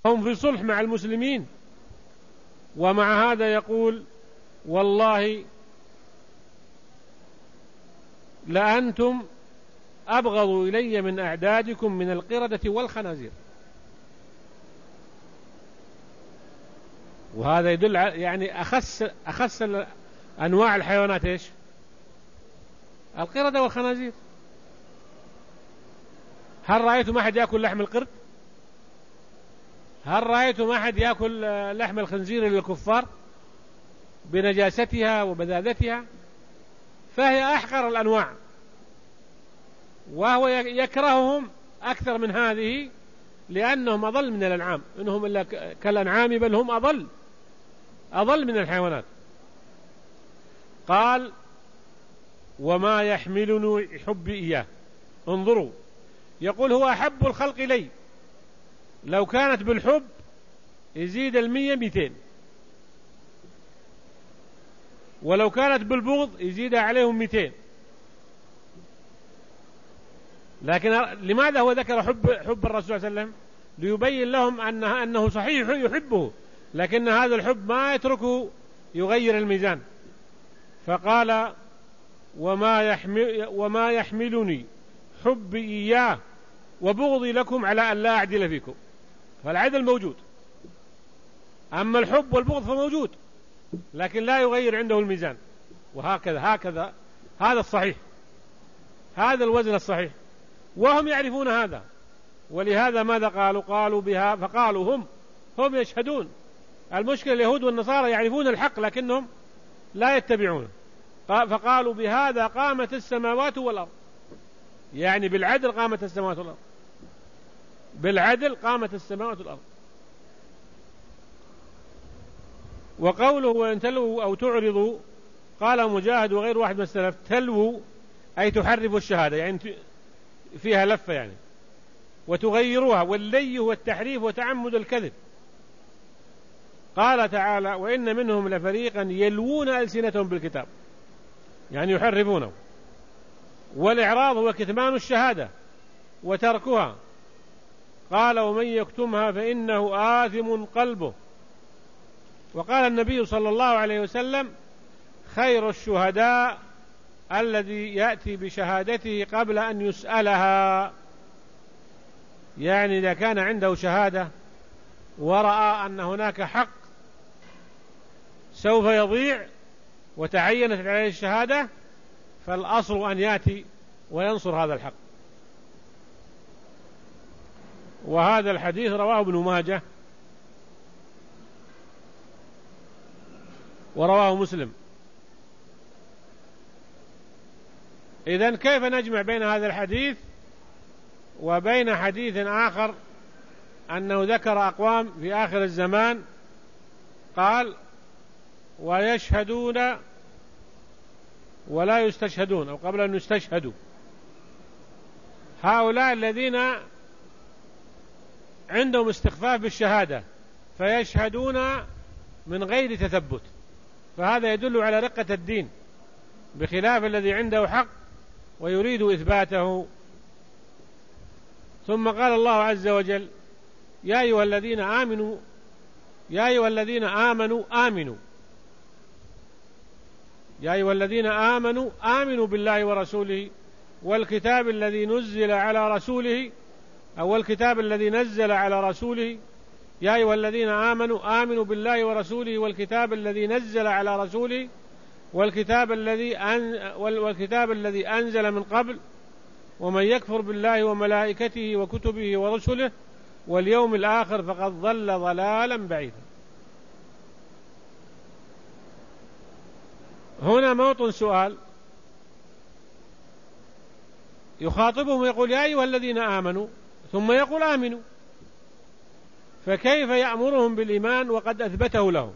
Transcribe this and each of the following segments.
هم في صلح مع المسلمين، ومع هذا يقول والله لأنتم أبغض إلي من أعدادكم من القردة والخنازير. وهذا يدل يعني أخس أنواع الحيوانات إيش؟ القردة والخنازير. هل رأيتم أحد يأكل لحم القرد؟ هل رأيتم أحد يأكل لحم الخنزير للكفار بنجاستها وبذاذتها؟ فهي أحقر الأنواع، وهو يكرههم أكثر من هذه لأنهم أضل من الأنعام، إنهم إلا كالأنعام بل هم أضل من الحيوانات. قال وما يحملني حبي إياه. انظروا، يقول هو أحب الخلق إلي، لو كانت بالحب يزيد 100 200، ولو كانت بالبغض يزيد عليهم 200. لكن لماذا هو ذكر حب الرسول صلى الله عليه وسلم؟ ليبين لهم أنه صحيح يحبه، لكن هذا الحب ما يتركه يغير الميزان. فقال وما يحملني حبي إياه وبغضي لكم على أن لا أعدل فيكم. فالعدل موجود، أما الحب والبغض فموجود، لكن لا يغير عنده الميزان. وهكذا هذا الصحيح، هذا الوزن الصحيح، وهم يعرفون هذا. ولهذا ماذا قالوا بها؟ فقالوا هم يشهدون. المشكلة اليهود والنصارى يعرفون الحق لكنهم لا يتبعونه. فقالوا بهذا قامت السماوات والأرض، يعني بالعدل قامت السماوات والأرض، بالعدل قامت السماوات والأرض. وقوله وإن تلووا أو تعرضوا، قال مجاهد وغير واحد من السلف تلووا أي تحرفوا الشهادة، يعني فيها لفة يعني، وتغيروها، واللي هو التحريف وتعمد الكذب. قال تعالى وإن منهم لفريقا يلوون ألسنتهم بالكتاب، يعني يحرفونه. والإعراض هو كتمان الشهادة وتركها. قال ومن يكتمها فإنه آثم قلبه. وقال النبي صلى الله عليه وسلم خير الشهداء الذي يأتي بشهادته قبل أن يسألها، يعني إذا كان عنده شهادة ورأى أن هناك حق سوف يضيع وتعينت عليه الشهادة، فالأصل أن يأتي وينصر هذا الحق. وهذا الحديث رواه ابن ماجه ورواه مسلم. إذن كيف نجمع بين هذا الحديث وبين حديث آخر أنه ذكر أقوام في آخر الزمان قال ويشهدون ولا يستشهدون، أو قبل أن يستشهدوا، هؤلاء الذين عندهم استخفاف بالشهادة فيشهدون من غير تثبت، فهذا يدل على رقة الدين، بخلاف الذي عنده حق ويريد إثباته. ثم قال الله عز وجل يا أيها الذين آمنوا يا أيها الذين آمنوا آمنوا يا أيها الذين آمنوا آمنوا بالله ورسوله والكتاب الذي نزل على رسوله، أو الكتاب الذي نزل على رسوله. يا أيها الذين آمنوا آمنوا بالله ورسوله والكتاب الذي نزل على رسوله والكتاب الذي أنزل من قبل، ومن يكفر بالله وملائكته وكتبه ورسله واليوم الآخر فقد ضل ضلالا بعيدا. هنا موطن سؤال، يخاطبهم يقول يا أيها الذين آمنوا، ثم يقول آمنوا، فكيف يأمرهم بالإيمان وقد أثبته لهم؟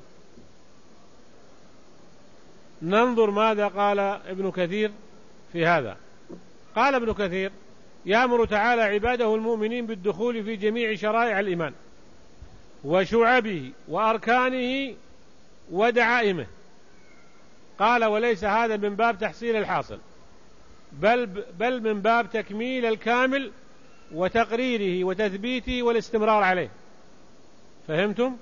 ننظر ماذا قال ابن كثير في هذا. قال ابن كثير يأمر تعالى عباده المؤمنين بالدخول في جميع شرائع الإيمان وشعبه وأركانه ودعائمه. قال وليس هذا من باب تحصيل الحاصل، بل من باب تكميل الكامل وتقريره وتثبيته والاستمرار عليه. فهمتم؟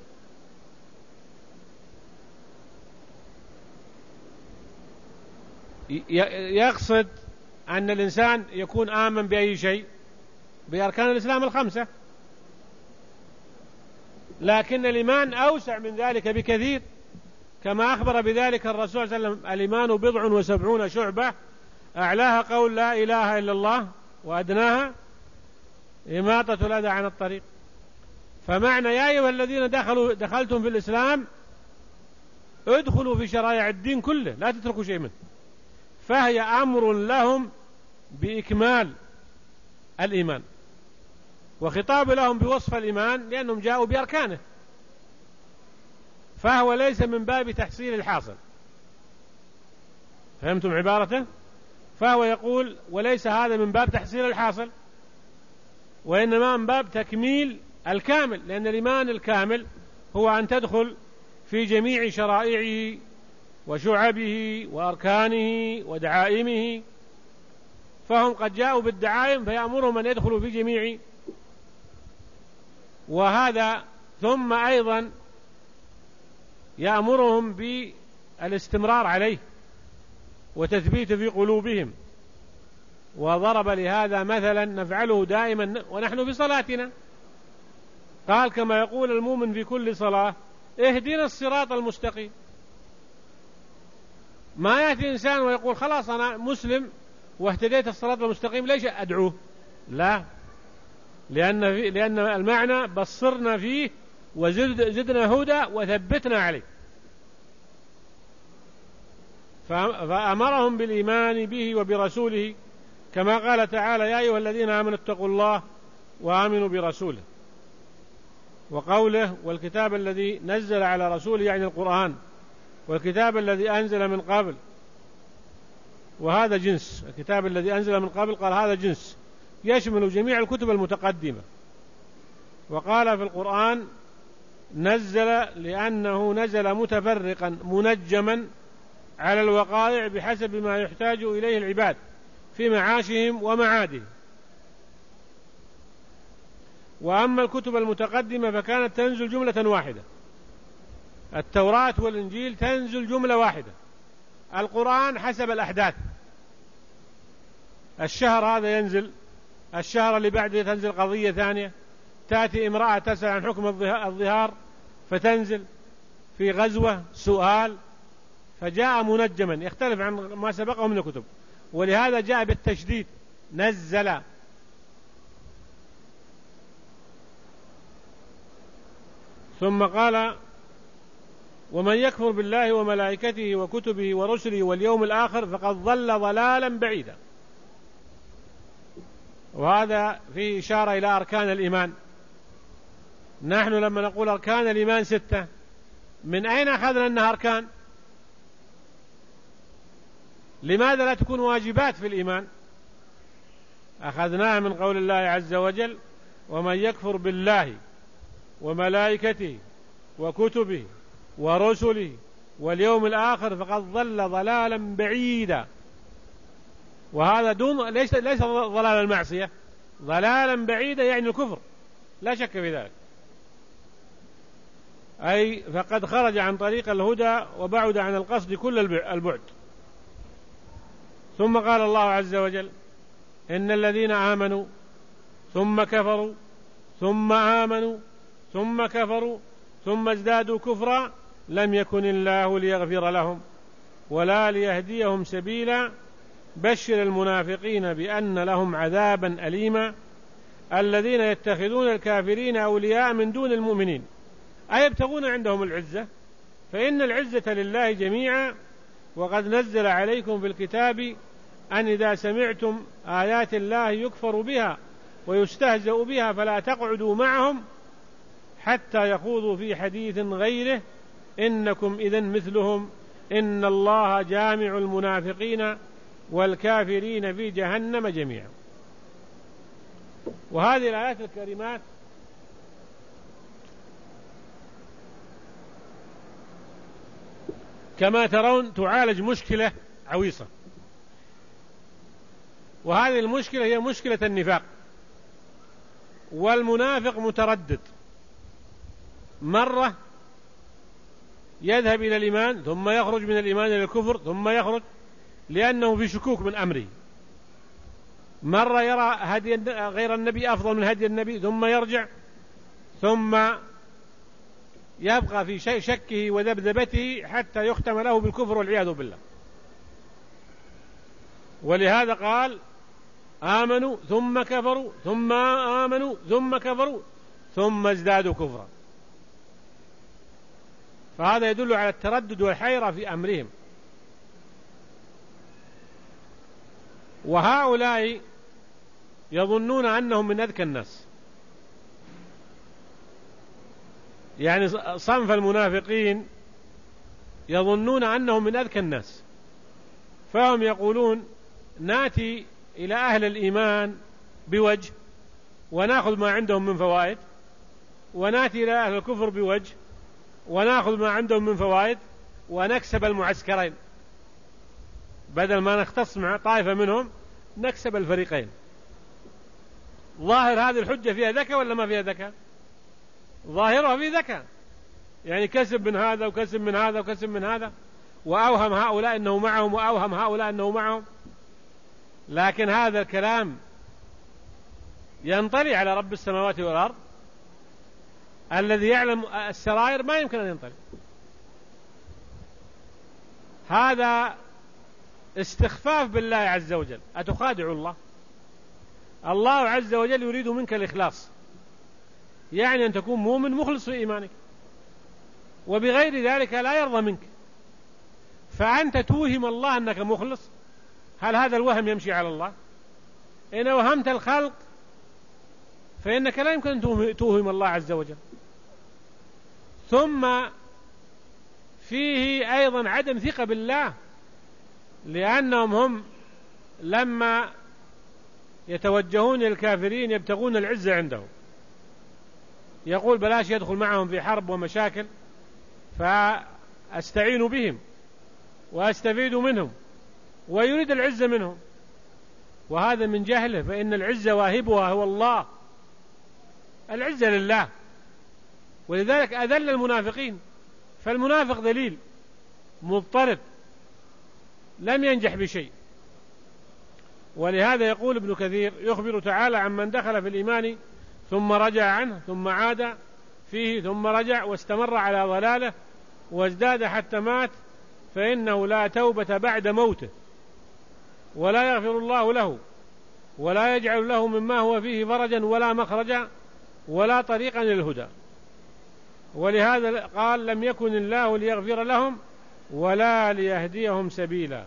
يقصد أن الإنسان يكون آمن بأي شيء؟ بأركان الإسلام الخمسة، لكن الإيمان أوسع من ذلك بكثير، كما أخبر بذلك الرسول صلى الله عليه وسلم: الإيمان 77 شعبة، أعلاها قول لا إله إلا الله، وأدناها إماطة الأذى عن الطريق. فمعنى يا أيها الذين دخلتم في الإسلام ادخلوا في شرائع الدين كله، لا تتركوا شيء منه، فهي أمر لهم بإكمال الإيمان، وخطاب لهم بوصف الإيمان لأنهم جاءوا بأركانه، فهو ليس من باب تحصيل الحاصل. فهمتم عبارته؟ فهو يقول وليس هذا من باب تحصيل الحاصل، وإنما من باب تكميل الكامل، لأن الإيمان الكامل هو أن تدخل في جميع شرائعه وشعبه وأركانه ودعائمه، فهم قد جاءوا بالدعائم فيأمرهم أن يدخلوا في جميع وهذا، ثم أيضا يأمرهم بالاستمرار عليه وتثبيت في قلوبهم. وضرب لهذا مثلا نفعله دائما ونحن في صلاتنا، قال كما يقول المؤمن في كل صلاة: اهدنا الصراط المستقيم. ما يأتي إنسان ويقول خلاص أنا مسلم واهتديت الصراط المستقيم ليش أدعوه؟ لا، لأن المعنى بصرنا فيه وزدنا هدى وثبتنا عليه، فأمرهم بالإيمان به وبرسوله، كما قال تعالى: يا أيها الذين آمنوا اتقوا الله وآمنوا برسوله. وقوله: والكتاب الذي نزل على رسوله يعني القرآن، والكتاب الذي أنزل من قبل، وهذا جنس، الكتاب الذي أنزل من قبل قال هذا جنس يشمل جميع الكتب المتقدمة. وقال في القرآن: نزل لأنه نزل متفرقا منجما على الوقائع بحسب ما يحتاج إليه العباد في معاشهم ومعادهم. وأما الكتب المتقدمة فكانت تنزل جملة واحدة، التوراة والإنجيل تنزل جملة واحدة، القرآن حسب الأحداث، الشهر هذا ينزل، الشهر اللي بعده تنزل قضية ثانية، تأتي امرأة تسأل عن حكم الظهار فتنزل في غزوة سؤال، فجاء منجما يختلف عن ما سبقه من الكتب، ولهذا جاء بالتشديد نزل. ثم قال: ومن يكفر بالله وملائكته وكتبه ورسله واليوم الآخر فقد ضل ضلالا بعيدا. وهذا فيه إشارة إلى أركان الإيمان. نحن لما نقول أركان الإيمان 6، من أين أخذنا أنها أركان؟ لماذا لا تكون واجبات في الإيمان؟ أخذناها من قول الله عز وجل: ومن يكفر بالله وملائكته وكتبه ورسله واليوم الآخر فقد ضل ضلالا بعيدا. وهذا دون ليس ضلال المعصية، ضلالا بعيدا يعني الكفر، لا شك في ذلك، أي فقد خرج عن طريق الهدى وبعد عن القصد كل البعد. ثم قال الله عز وجل: إن الذين آمنوا ثم كفروا ثم آمنوا ثم كفروا ثم ازدادوا كفرا لم يكن الله ليغفر لهم ولا ليهديهم سبيلا بشر المنافقين بأن لهم عذابا أليما الذين يتخذون الكافرين أولياء من دون المؤمنين أيبتغون عندهم العزة فإن العزة لله جميعا وقد نزل عليكم في الكتاب أن إذا سمعتم آيات الله يكفر بها ويستهزأ بها فلا تقعدوا معهم حتى يخوضوا في حديث غيره إنكم إذن مثلهم إن الله جامع المنافقين والكافرين في جهنم جميعا. وهذه الآيات الكريمات كما ترون تعالج مشكلة عويصة، وهذه المشكلة هي مشكلة النفاق. والمنافق متردد، مرة يذهب إلى الإيمان ثم يخرج من الإيمان إلى الكفر ثم يخرج لأنه في شكوك من أمره، مرة يرى هدي غير النبي أفضل من هدي النبي ثم يرجع، ثم يبقى في شكه وذبذبته حتى يختم له بالكفر والعياذ بالله. ولهذا قال آمنوا ثم كفروا ثم آمنوا ثم كفروا ثم ازدادوا كفرا، فهذا يدل على التردد والحيرة في أمرهم. وهؤلاء يظنون أنهم من أذكى الناس، يعني صنف المنافقين يظنون أنهم من أذكى الناس، فهم يقولون ناتي إلى أهل الإيمان بوجه ونأخذ ما عندهم من فوائد، وناتي إلى أهل الكفر بوجه ونأخذ ما عندهم من فوائد، ونكسب المعسكرين، بدل ما نختص مع طائفة منهم نكسب الفريقين. ظاهر هذه الحجة فيها ذكاء ولا ما فيها ذكاء؟ ظاهرها في ذكاء، يعني كسب من هذا وكسب من هذا وكسب من هذا، وأوهم هؤلاء أنه معهم وأوهم هؤلاء أنه معهم. لكن هذا الكلام ينطلي على رب السماوات والأرض الذي يعلم السرائر، ما يمكن أن ينطلي. هذا استخفاف بالله عز وجل. أتخادع الله؟ الله عز وجل يريد منك الإخلاص، يعني أن تكون مؤمن مخلص في إيمانك، وبغير ذلك لا يرضى منك، فأنت توهم الله أنك مخلص. هل هذا الوهم يمشي على الله؟ إن وهمت الخلق فإنك لا يمكن أن توهم الله عز وجل. ثم فيه أيضا عدم ثقة بالله، لأنهم هم لما يتوجهون للكافرين يبتغون العزة عندهم، يقول بلاش يدخل معهم في حرب ومشاكل فأستعين بهم وأستفيد منهم، ويريد العزة منهم، وهذا من جهله، فإن العزة واهبها هو الله، العزة لله. ولذلك أذل المنافقين، فالمنافق ذليل مضطرب لم ينجح بشيء. ولهذا يقول ابن كثير يخبر تعالى عن من دخل في الإيمان ثم رجع عنه ثم عاد فيه ثم رجع واستمر على ضلاله وازداد حتى مات، فإنه لا توبة بعد موته، ولا يغفر الله له، ولا يجعل له مما هو فيه فرجا ولا مخرجا ولا طريقا للهدى. ولهذا قال لم يكن الله ليغفر لهم ولا ليهديهم سبيلا.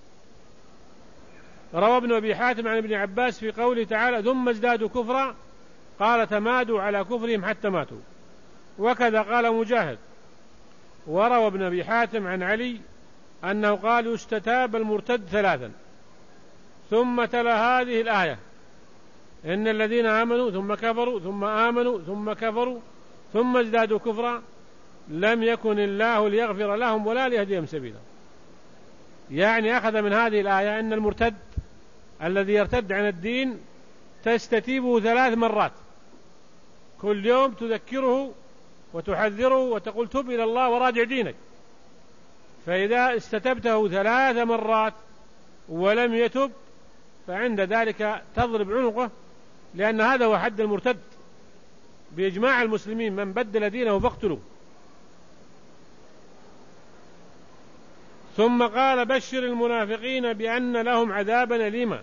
روى ابن أبي حاتم عن ابن عباس في قوله تعالى ثم ازدادوا كفرا قال تمادوا على كفرهم حتى ماتوا، وكذا قال مجاهد. وروى ابن أبي حاتم عن علي أنه قال يستتاب المرتد ثلاثا، ثم تلا هذه الآية إن الذين آمنوا ثم كفروا ثم آمنوا ثم كفروا ثم ازدادوا كفرا لم يكن الله ليغفر لهم ولا ليهديهم سبيلا. يعني أخذ من هذه الآية أن المرتد الذي يرتد عن الدين تستتيبه 3 مرات، كل يوم تذكره وتحذره وتقول تب إلى الله وراجع دينك. فإذا استتبته 3 مرات ولم يتب فعند ذلك تضرب عنقه، لأن هذا هو حد المرتد بإجماع المسلمين، من بدل دينه فاقتلوه. ثم قال بشر المنافقين بأن لهم عذابا أليما،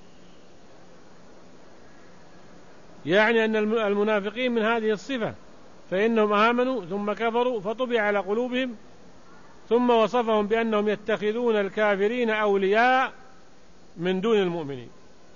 يعني أن المنافقين من هذه الصفة، فإنهم آمنوا ثم كفروا فطبع على قلوبهم، ثم وصفهم بأنهم يتخذون الكافرين أولياء من دون المؤمنين،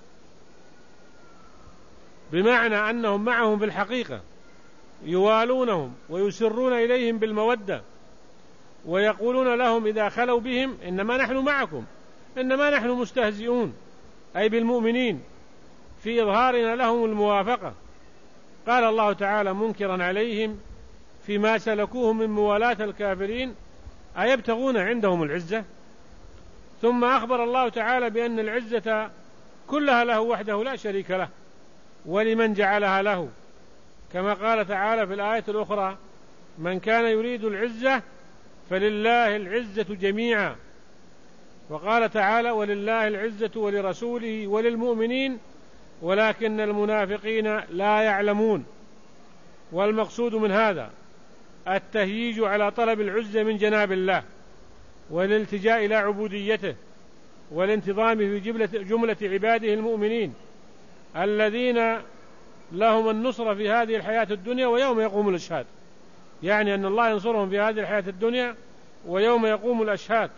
بمعنى أنهم معهم في الحقيقة، يوالونهم ويسرون إليهم بالمودة، ويقولون لهم إذا خلوا بهم إنما نحن معكم، إنما نحن مستهزئون، أي بالمؤمنين، في إظهارنا لهم الموافقة. قال الله تعالى منكرا عليهم فيما سلكوه من موالاة الكافرين أيبتغون عندهم العزة. ثم أخبر الله تعالى بأن العزة كلها له وحده لا شريك له، ولمن جعلها له، كما قال تعالى في الآية الأخرى من كان يريد العزة فلله العزة جميعا. وقال تعالى: ولله العزة ولرسوله وللمؤمنين ولكن المنافقين لا يعلمون. والمقصود من هذا التهييج على طلب العزة من جناب الله، والالتجاء إلى عبوديته، والانتظام في جملة عباده المؤمنين الذين لهم النصرة في هذه الحياة الدنيا ويوم يقوم الأشهاد، يعني أن الله ينصرهم في هذه الحياة الدنيا ويوم يقوم الأشهاد.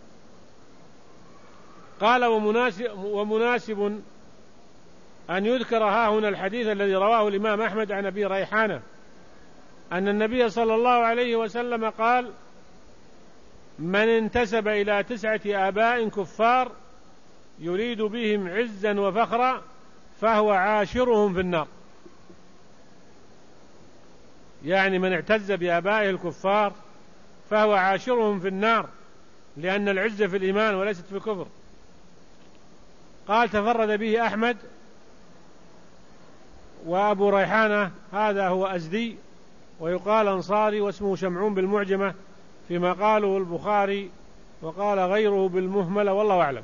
قال: ومناسب أن يذكر ها هنا الحديث الذي رواه الإمام أحمد عن أبي ريحانة أن النبي صلى الله عليه وسلم قال: من انتسب إلى 9 آباء كفار يريد بهم عزا وفخرا فهو عاشرهم في النار. يعني من اعتز بآبائه الكفار فهو عاشرهم في النار، لأن العزة في الإيمان وليست في الكفر. قال: تفرد به أحمد، وأبو ريحانة هذا هو أزدي ويقال أنصاري، واسمه شمعون بالمعجمة فيما قاله البخاري، وقال غيره بالمهملة، والله أعلم.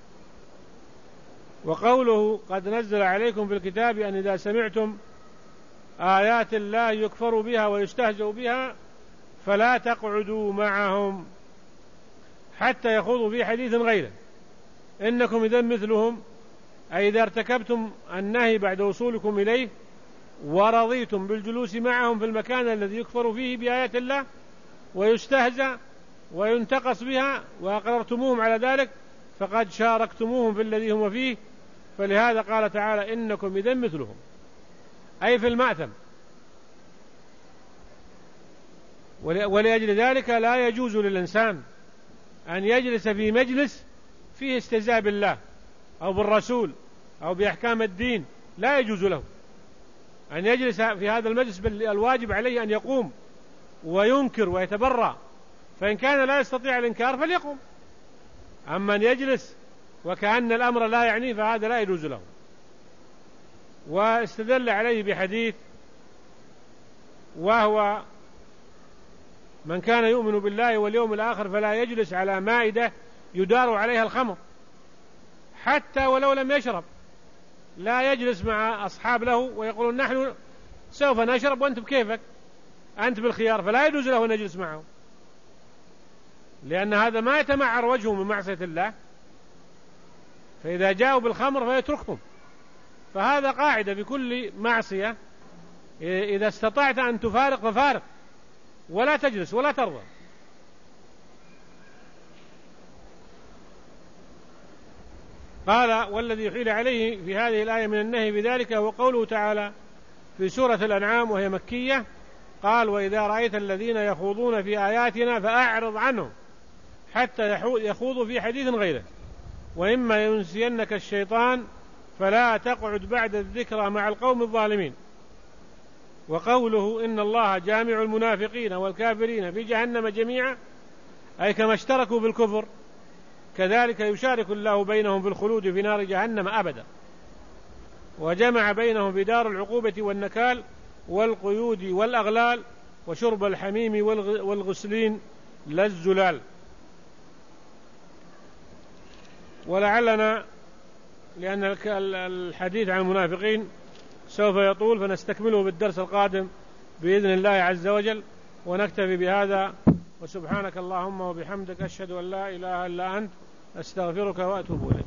وقوله: قد نزل عليكم في الكتاب أن إذا سمعتم آيات الله يكفر بها ويستهزأ بها فلا تقعدوا معهم حتى يخوضوا في حديث غيره إنكم إذن مثلهم، أي إذا ارتكبتم النهي بعد وصولكم إليه ورضيتم بالجلوس معهم في المكان الذي يكفر فيه بآيات الله ويستهزأ وينتقص بها وأقررتموهم على ذلك فقد شاركتموهم في الذي هم فيه. فلهذا قال تعالى: إنكم إذن مثلهم، أي في المأثم. ولأجل ذلك لا يجوز للإنسان أن يجلس في مجلس فيه استهزاء بالله أو بالرسول أو بأحكام الدين، لا يجوز له أن يجلس في هذا المجلس، بل الواجب عليه أن يقوم وينكر ويتبرأ، فإن كان لا يستطيع الإنكار فليقوم. أما أن يجلس وكأن الأمر لا يعنيه فهذا لا يجوز له. واستدل عليه بحديث، وهو: من كان يؤمن بالله واليوم الآخر فلا يجلس على مائدة يدار عليها الخمر حتى ولو لم يشرب. لا يجلس مع أصحاب له ويقولون: نحن سوف نشرب وأنت بكيفك، أنت بالخيار، فلا يجوز له أن يجلس معه، لأن هذا ما يتمعر وجهه من معصية الله، فإذا جاءوا بالخمر فيتركهم. فهذا قاعدة في كل معصية، إذا استطعت أن تفارق ففارق، ولا تجلس ولا ترضى. قال: والذي يحيل عليه في هذه الآية من النهي بذلك هو قوله تعالى في سورة الأنعام وهي مكية، قال: وإذا رأيت الذين يخوضون في آياتنا فأعرض عنهم حتى يخوضوا في حديث غيره وإما ينسينك الشيطان فلا تقعد بعد الذكرى مع القوم الظالمين. وقوله: إن الله جامع المنافقين والكافرين في جهنم جميعا، أي كما اشتركوا في الكفر كذلك يشارك الله بينهم في الخلود في نار جهنم أبدا، وجمع بينهم في دار العقوبة والنكال والقيود والأغلال وشرب الحميم والغسلين لا الزلال. ولعلنا لأن الحديث عن المنافقين سوف يطول فنستكمله بالدرس القادم بإذن الله عز وجل، ونكتفي بهذا. وسبحانك اللهم وبحمدك أشهد أن لا إله إلا أنت أستغفرك وأتوب إليك.